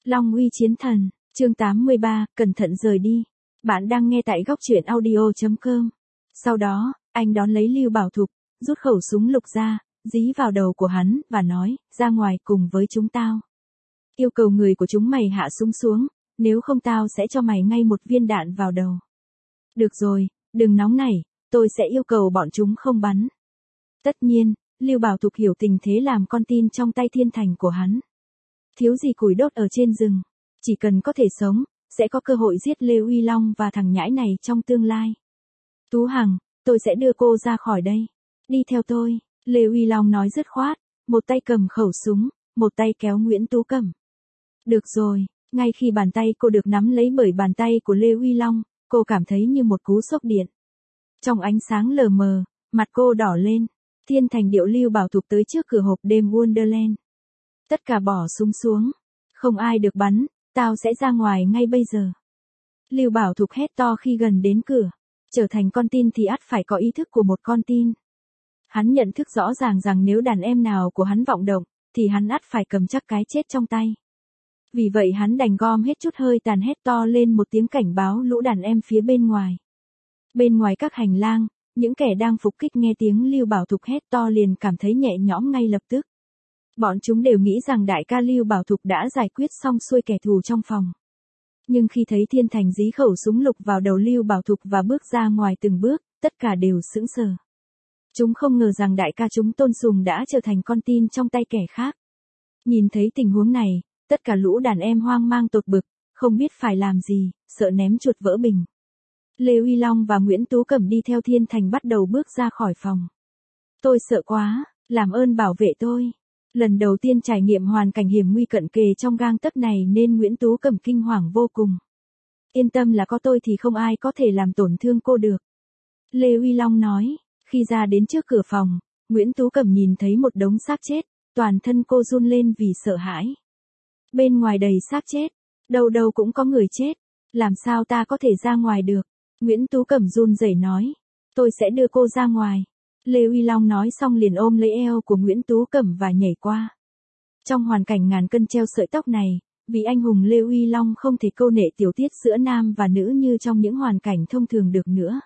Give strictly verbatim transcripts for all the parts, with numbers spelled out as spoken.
Long uy chiến thần, chương tám mươi ba, cẩn thận rời đi. Bạn đang nghe tại góc truyện audio chấm com. Sau đó, anh đón lấy Lưu Bảo Thục, rút khẩu súng lục ra, dí vào đầu của hắn, và nói, ra ngoài cùng với chúng tao. Yêu cầu người của chúng mày hạ súng xuống, nếu không tao sẽ cho mày ngay một viên đạn vào đầu. Được rồi, đừng nóng nảy, tôi sẽ yêu cầu bọn chúng không bắn. Tất nhiên, Lưu Bảo Thục hiểu tình thế làm con tin trong tay thiên thành của hắn. Thiếu gì củi đốt ở trên rừng, chỉ cần có thể sống, sẽ có cơ hội giết Lê Uy Long và thằng nhãi này trong tương lai. Tú Hằng, tôi sẽ đưa cô ra khỏi đây. Đi theo tôi, Lê Uy Long nói dứt khoát, một tay cầm khẩu súng, một tay kéo Nguyễn Tú Cẩm. Được rồi, ngay khi bàn tay cô được nắm lấy bởi bàn tay của Lê Uy Long, cô cảm thấy như một cú sốc điện. Trong ánh sáng lờ mờ, mặt cô đỏ lên. Thiên thành điệu Lưu Bảo Thục tới trước cửa hộp đêm Wonderland. Tất cả bỏ súng xuống. Không ai được bắn, tao sẽ ra ngoài ngay bây giờ. Lưu Bảo Thục hét to khi gần đến cửa. Trở thành con tin thì ắt phải có ý thức của một con tin. Hắn nhận thức rõ ràng rằng nếu đàn em nào của hắn vọng động, thì hắn ắt phải cầm chắc cái chết trong tay. Vì vậy hắn đành gom hết chút hơi tàn hét to lên một tiếng cảnh báo lũ đàn em phía bên ngoài. Bên ngoài các hành lang, những kẻ đang phục kích nghe tiếng Lưu Bảo Thục hét to liền cảm thấy nhẹ nhõm ngay lập tức. Bọn chúng đều nghĩ rằng đại ca Lưu Bảo Thục đã giải quyết xong xuôi kẻ thù trong phòng. Nhưng khi thấy thiên thành dí khẩu súng lục vào đầu Lưu Bảo Thục và bước ra ngoài từng bước, tất cả đều sững sờ. Chúng không ngờ rằng đại ca chúng tôn sùng đã trở thành con tin trong tay kẻ khác. Nhìn thấy tình huống này, tất cả lũ đàn em hoang mang tột bực, không biết phải làm gì, sợ ném chuột vỡ bình. Lê Uy Long và Nguyễn Tú Cẩm đi theo thiên thành bắt đầu bước ra khỏi phòng. Tôi sợ quá, làm ơn bảo vệ tôi. Lần đầu tiên trải nghiệm hoàn cảnh hiểm nguy cận kề trong gang tấc này nên Nguyễn Tú Cẩm kinh hoàng vô cùng. Yên tâm là có tôi thì không ai có thể làm tổn thương cô được. Lê Uy Long nói, khi ra đến trước cửa phòng, Nguyễn Tú Cẩm nhìn thấy một đống xác chết, toàn thân cô run lên vì sợ hãi. Bên ngoài đầy xác chết, đâu đâu cũng có người chết, làm sao ta có thể ra ngoài được? Nguyễn Tú Cẩm run rẩy nói, tôi sẽ đưa cô ra ngoài. Lê Uy Long nói xong liền ôm lấy eo của Nguyễn Tú Cẩm và nhảy qua. Trong hoàn cảnh ngàn cân treo sợi tóc này, vì anh hùng Lê Uy Long không thể câu nệ tiểu tiết giữa nam và nữ như trong những hoàn cảnh thông thường được nữa.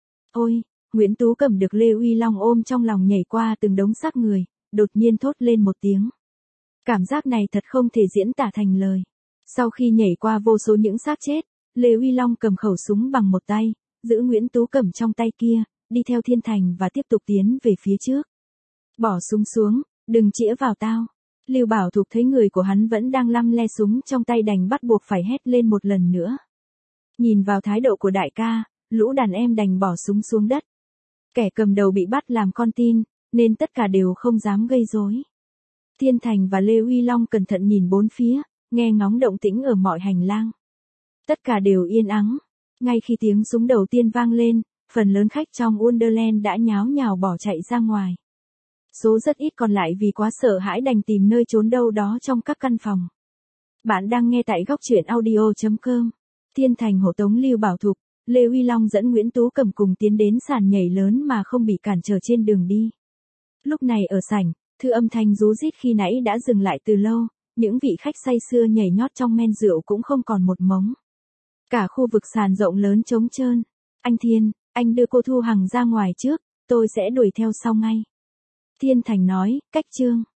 Ôi, Nguyễn Tú Cẩm được Lê Uy Long ôm trong lòng nhảy qua từng đống xác người, đột nhiên thốt lên một tiếng. Cảm giác này thật không thể diễn tả thành lời. Sau khi nhảy qua vô số những xác chết, Lê Uy Long cầm khẩu súng bằng một tay, giữ Nguyễn Tú Cẩm trong tay kia, đi theo thiên thành và tiếp tục tiến về phía trước. Bỏ súng xuống, đừng chĩa vào tao. Lưu Bảo Thục thấy người của hắn vẫn đang lăm le súng trong tay đành bắt buộc phải hét lên một lần nữa. Nhìn vào thái độ của đại ca, lũ đàn em đành bỏ súng xuống đất. Kẻ cầm đầu bị bắt làm con tin, nên tất cả đều không dám gây rối. Thiên thành và Lê Uy Long cẩn thận nhìn bốn phía, nghe ngóng động tĩnh ở mọi hành lang. Tất cả đều yên ắng. Ngay khi tiếng súng đầu tiên vang lên, phần lớn khách trong Wonderland đã nháo nhào bỏ chạy ra ngoài. Số rất ít còn lại vì quá sợ hãi đành tìm nơi trốn đâu đó trong các căn phòng. Bạn đang nghe tại góc truyện audio chấm com. Thiên thành hộ tống Lưu Bảo Thục, Lê Uy Long dẫn Nguyễn Tú Cẩm cùng tiến đến sàn nhảy lớn mà không bị cản trở trên đường đi. Lúc này ở sảnh, thư âm thanh rú rít khi nãy đã dừng lại từ lâu, những vị khách say sưa nhảy nhót trong men rượu cũng không còn một mống. Cả khu vực sàn rộng lớn trống trơn. Anh Thiên, anh đưa cô Thu Hằng ra ngoài trước, tôi sẽ đuổi theo sau ngay. Thiên thành nói, cách chương.